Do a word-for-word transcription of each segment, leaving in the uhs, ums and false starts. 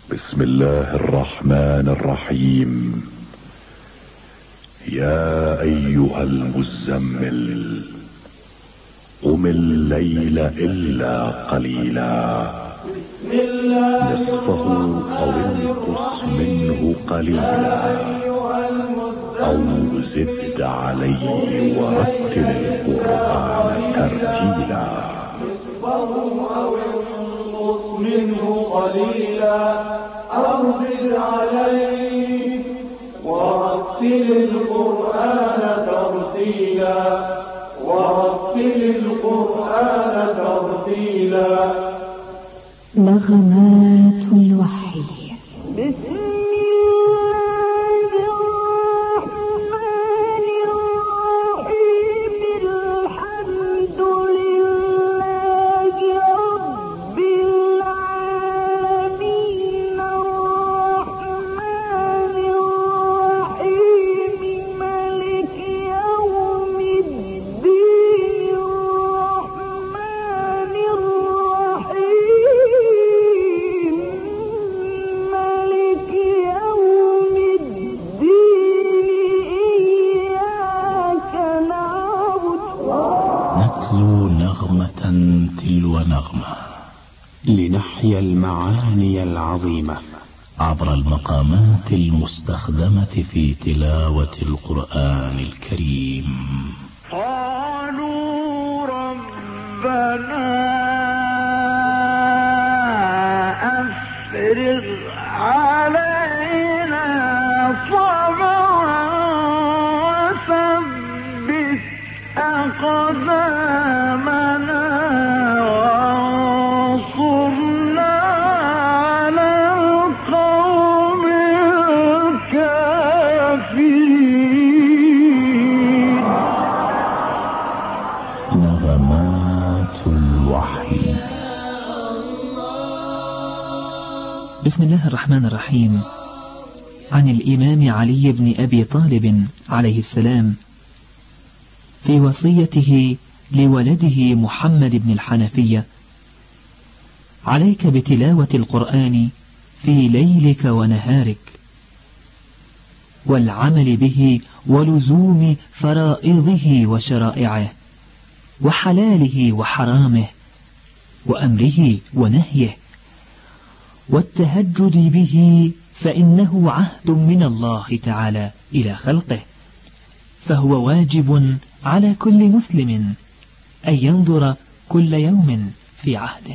بسم الله الرحمن الرحيم. يا أيها المزمل قم الليل إلا قليلا نصفه أو انقص منه قليلا أو زد عليه ورتل القرآن ترتيلا. منه قليلا أو زد عليه ورتل القرآن ترتيلا ورتل القرآن ترتيلا. نغمات الوحي. بسم تلو نغمة لنحيا المعاني العظيمة عبر المقامات المستخدمة في تلاوة القرآن الكريم. قالوا ربنا أفرغ علينا صبرا وثبت أقدامنا وانصرنا على القوم الكافرين. نغمات الوحي. بسم الله الرحمن الرحيم. عن الإمام علي بن أبي طالب عليه السلام في وصيته لولده محمد بن الحنفية: عليك بتلاوة القرآن في ليلك ونهارك، والعمل به ولزوم فرائضه وشرائعه، وحلاله وحرامه، وأمره ونهيه، والتهجد به، فإنه عهد من الله تعالى إلى خلقه، فهو واجب على كل مسلم أن ينظر كل يوم في عهده.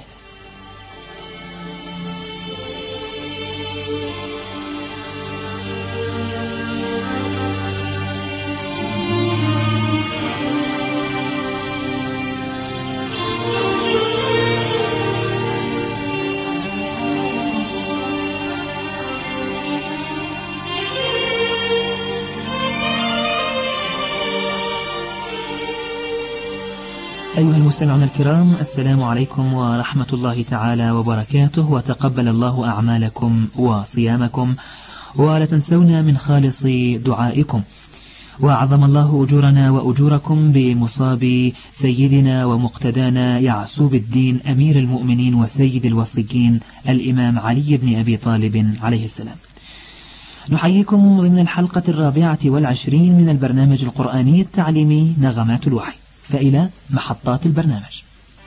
أيها المستمعون الكرام، السلام عليكم ورحمة الله تعالى وبركاته، وتقبل الله أعمالكم وصيامكم، ولا تنسونا من خالص دعائكم، وأعظم الله أجورنا وأجوركم بمصاب سيدنا ومقتدانا يعسوب الدين أمير المؤمنين وسيد الوصيين الإمام علي بن أبي طالب عليه السلام. نحييكم ضمن الحلقة الرابعة والعشرين من البرنامج القرآني التعليمي نغمات الوحي، فإلى محطات البرنامج.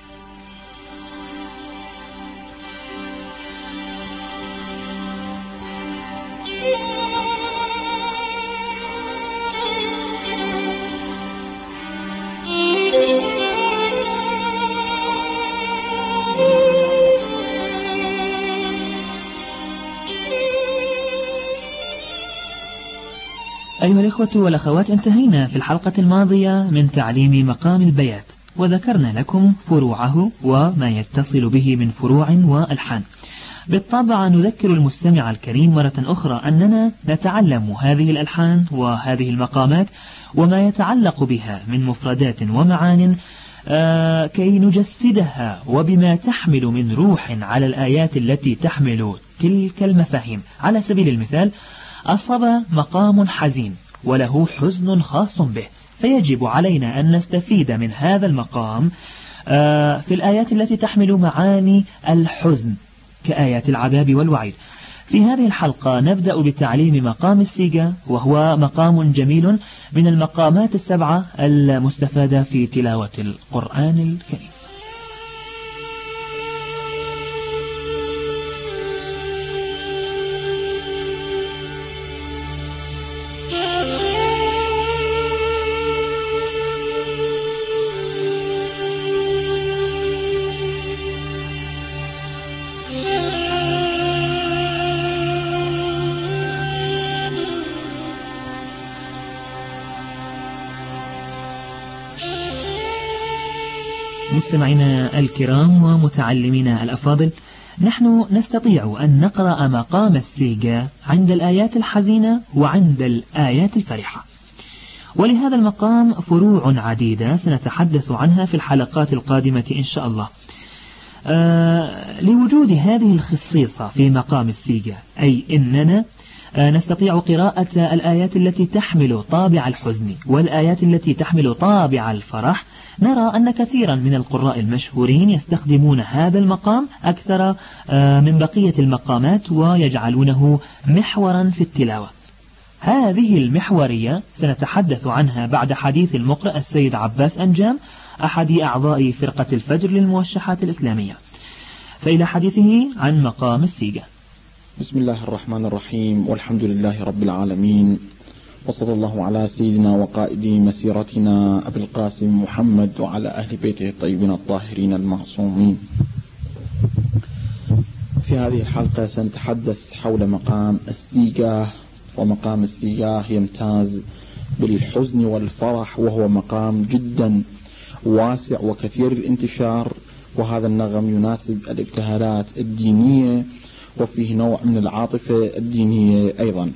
أيها الإخوة والأخوات، انتهينا في الحلقة الماضية من تعليم مقام البيات، وذكرنا لكم فروعه وما يتصل به من فروع وألحان. بالطبع نذكر المستمع الكريم مرة أخرى أننا نتعلم هذه الألحان وهذه المقامات وما يتعلق بها من مفردات ومعان آه كي نجسدها وبما تحمل من روح على الآيات التي تحمل تلك المفاهيم. على سبيل المثال، الصبا مقام حزين وله حزن خاص به، فيجب علينا أن نستفيد من هذا المقام في الآيات التي تحمل معاني الحزن كآيات العذاب والوعيد. في هذه الحلقة نبدأ بتعليم مقام السيجا، وهو مقام جميل من المقامات السبعة المستفادة في تلاوة القرآن الكريم. مستمعينا الكرام ومتعلمينا الأفاضل، نحن نستطيع أن نقرأ مقام السيجا عند الآيات الحزينة وعند الآيات الفرحة، ولهذا المقام فروع عديدة سنتحدث عنها في الحلقات القادمة إن شاء الله. آه لوجود هذه الخصيصة في مقام السيجا، أي إننا آه نستطيع قراءة الآيات التي تحمل طابع الحزن والآيات التي تحمل طابع الفرح، نرى أن كثيرا من القراء المشهورين يستخدمون هذا المقام أكثر من بقية المقامات ويجعلونه محورا في التلاوة. هذه المحورية سنتحدث عنها بعد حديث المقرأ السيد عباس أنجام، أحد أعضاء فرقة الفجر للموشحات الإسلامية، فإلى حديثه عن مقام السيجا. بسم الله الرحمن الرحيم، والحمد لله رب العالمين، وصلى الله على سيدنا وقائد مسيرتنا أبي القاسم محمد وعلى أهل بيته الطيبين الطاهرين المعصومين. في هذه الحلقة سنتحدث حول مقام السيجا، ومقام السيجا يمتاز بالحزن والفرح، وهو مقام جدا واسع وكثير الانتشار، وهذا النغم يناسب الابتهالات الدينية وفيه نوع من العاطفة الدينية أيضا.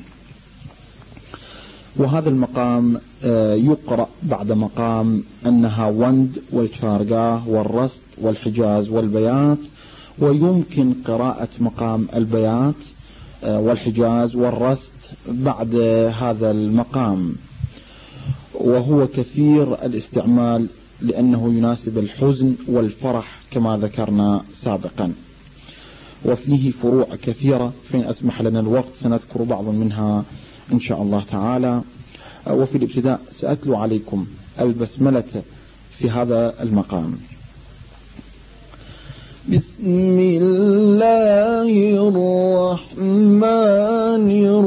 وهذا المقام يقرأ بعد مقام النهاوند والشارقاه والرست والحجاز والبيات، ويمكن قراءة مقام البيات والحجاز والرست بعد هذا المقام، وهو كثير الاستعمال لأنه يناسب الحزن والفرح كما ذكرنا سابقا، وفيه فروع كثيرة، فإن أسمح لنا الوقت سنذكر بعض منها إن شاء الله تعالى. وفي الابتداء سأتلو عليكم البسملة في هذا المقام. بسم الله الرحمن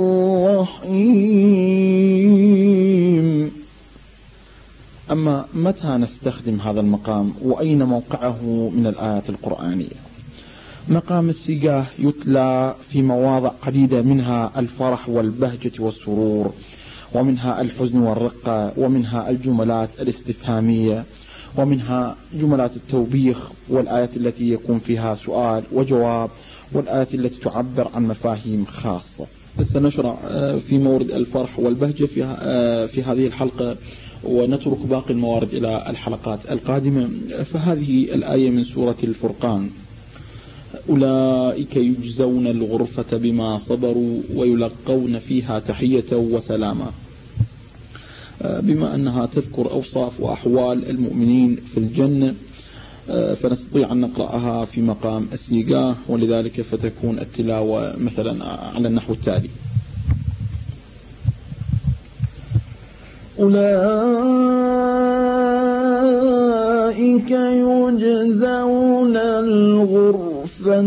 الرحيم. أما متى نستخدم هذا المقام وأين موقعه من الآيات القرآنية؟ مقام السيجا يتلى في مواضع عديدة، منها الفرح والبهجة والسرور، ومنها الحزن والرقة، ومنها الجملات الاستفهامية، ومنها جملات التوبيخ، والآيات التي يكون فيها سؤال وجواب، والآيات التي تعبر عن مفاهيم خاصة. سنشرع في مورد الفرح والبهجة في هذه الحلقة، ونترك باقي الموارد إلى الحلقات القادمة. فهذه الآية من سورة الفرقان: أولئك يجزون الغرفة بما صبروا ويلقون فيها تحية وسلاما. بما أنها تذكر أوصاف وأحوال المؤمنين في الجنة، فنستطيع أن نقرأها في مقام السيجا، ولذلك فتكون التلاوة مثلا على النحو التالي: أولئك يجزون الغرفة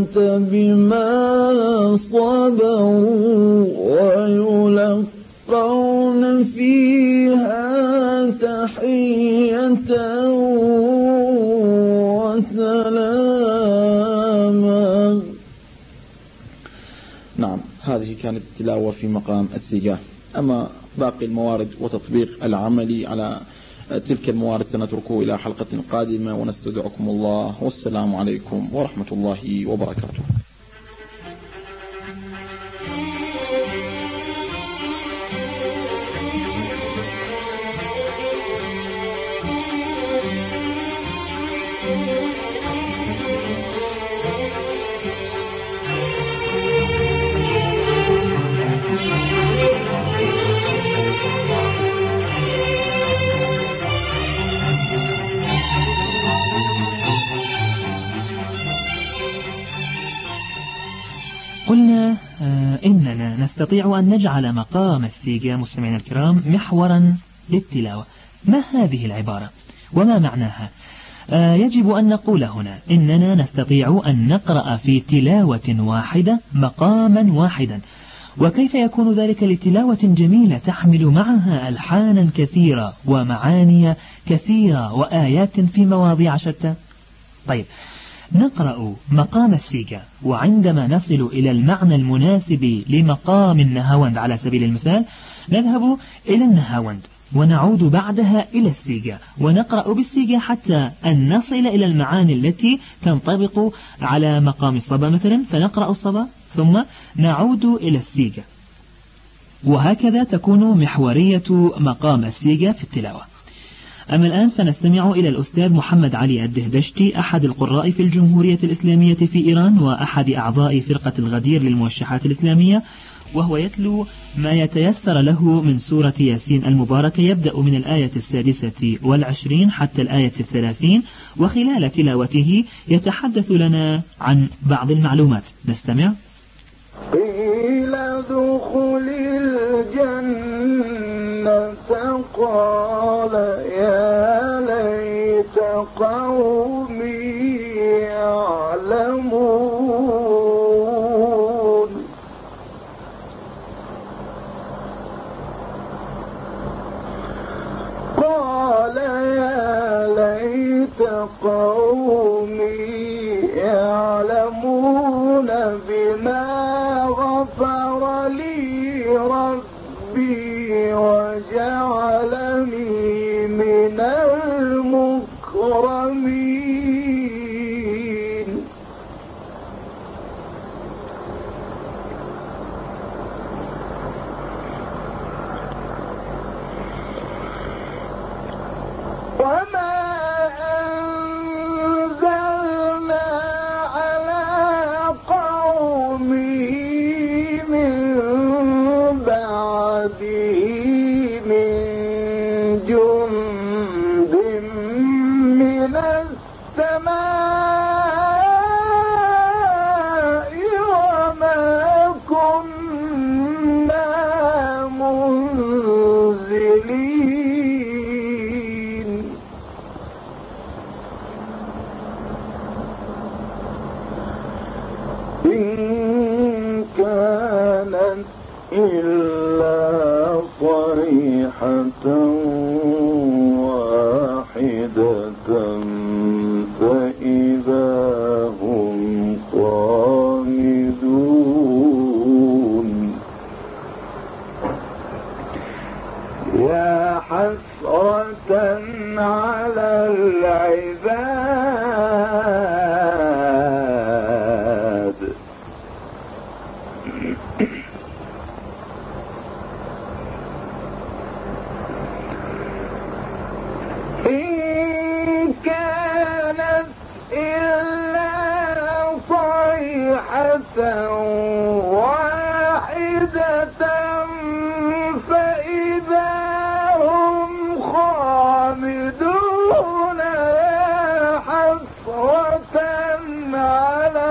بما صبروا ويلقون فيها تحية وسلاما. نعم، هذه كانت التلاوة في مقام السيجا. أما باقي الموارد وتطبيق العملي على تلك الموارد سنتركه إلى حلقة قادمة، ونستودعكم الله، والسلام عليكم ورحمة الله وبركاته. قلنا آه إننا نستطيع أن نجعل مقام السيجا مستمعينا الكرام محورا للتلاوة. ما هذه العبارة وما معناها؟ آه يجب أن نقول هنا إننا نستطيع أن نقرأ في تلاوة واحدة مقاما واحدا. وكيف يكون ذلك لتلاوة جميلة تحمل معها ألحانا كثيرة ومعاني كثيرة وآيات في مواضيع شتى؟ طيب، نقرأ مقام السيجا، وعندما نصل إلى المعنى المناسب لمقام النهاوند على سبيل المثال نذهب إلى النهاوند ونعود بعدها إلى السيجا ونقرأ بالسيجا حتى أن نصل إلى المعاني التي تنطبق على مقام الصبا مثلا، فنقرأ الصبا ثم نعود إلى السيجا، وهكذا تكون محورية مقام السيجا في التلاوة. أما الآن فنستمع إلى الأستاذ محمد علي الدهدشتي، أحد القراء في الجمهورية الإسلامية في إيران وأحد أعضاء فرقة الغدير للموشحات الإسلامية، وهو يتلو ما يتيسر له من سورة ياسين المباركة، يبدأ من الآية السادسة والعشرين حتى الآية الثلاثين، وخلال تلاوته يتحدث لنا عن بعض المعلومات. نستمع. قيل ادخل الجنة قال يا ليت قومي يعلمون قال يا ليت قومي يعلمون بما غفر لي ربي وجعلني من المكرمين. وما أنزلنا على قومه من بعده من جند من السماء وما كنا منزلين. إن كانت إلا صيحة واحدة فإذا هم خامدون. يا حسرة على العباد إن كانت إلا صيحة واحدة فإذا هم خامدون. يا حسرة على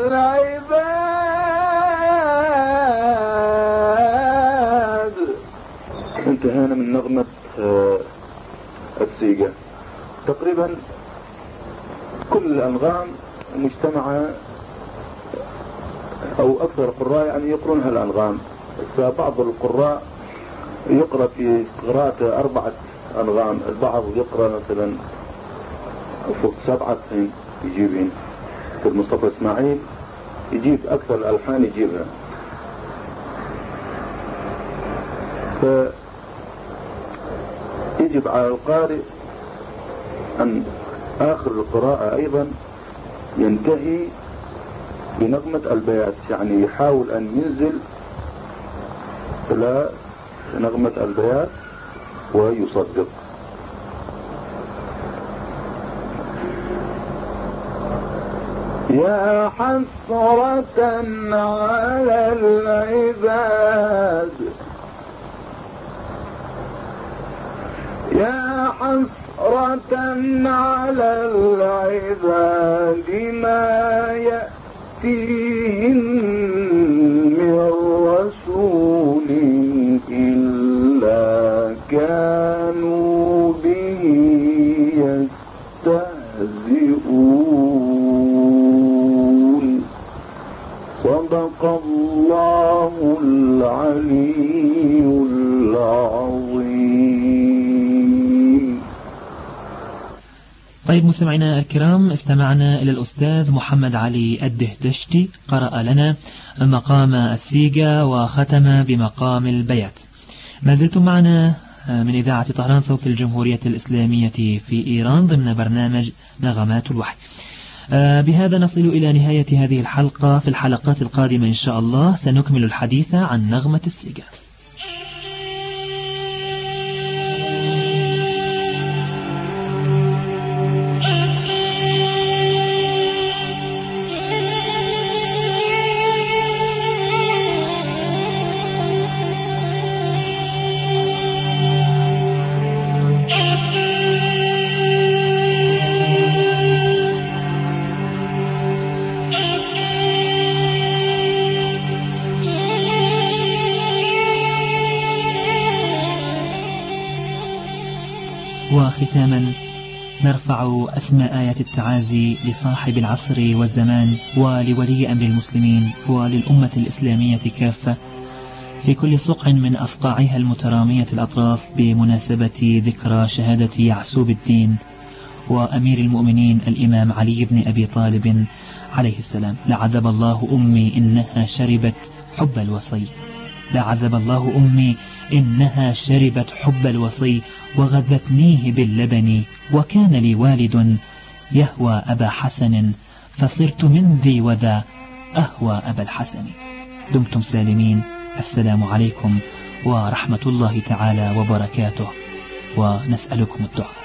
العباد. انتهينا من نغمة السيجا. تقريبا كل الأنغام مجتمعة أو أكثر القراء يعني يقرونها الأنغام، فبعض القراء يقرأ في قراءة أربعة أنغام، البعض يقرأ مثلا فوق سبعة يجيبين. في المصطفى إسماعيل يجيب أكثر الألحان يجيبها. فيجب على القارئ أن آخر القراءة أيضا ينتهي بنغمة البيات، يعني يحاول أن ينزل إلى نغمة البيات ويصدق. يا حسرة على العباد يا حسرة على العباد ما يأتيهم صدق الله العلي العظيم. طيب مستمعينا الكرام، استمعنا إلى الأستاذ محمد علي الدهدشتي، قرأ لنا مقام السيجا وختم بمقام البيات. ما زلتم معنا من إذاعة طهران صوت الجمهورية الإسلامية في إيران ضمن برنامج نغمات الوحي. بهذا نصل إلى نهاية هذه الحلقة. في الحلقات القادمة إن شاء الله سنكمل الحديث عن نغمة السيجا. وختاما نرفع أسماء آيات التعازي لصاحب العصر والزمان ولولي أمر المسلمين وللأمة الإسلامية كافة في كل صقع من أصقاعها المترامية الأطراف بمناسبة ذكرى شهادة يعسوب الدين وأمير المؤمنين الإمام علي بن أبي طالب عليه السلام. لعذب الله أمي إنها شربت حب الوصي، لعذب الله أمي إنها شربت حب الوصي وغذتنيه باللبن، وكان لي والد يهوى أبا حسن فصرت من ذي وذا أهوى أبا الحسن. دمتم سالمين. السلام عليكم ورحمة الله تعالى وبركاته، ونسألكم الدعاء.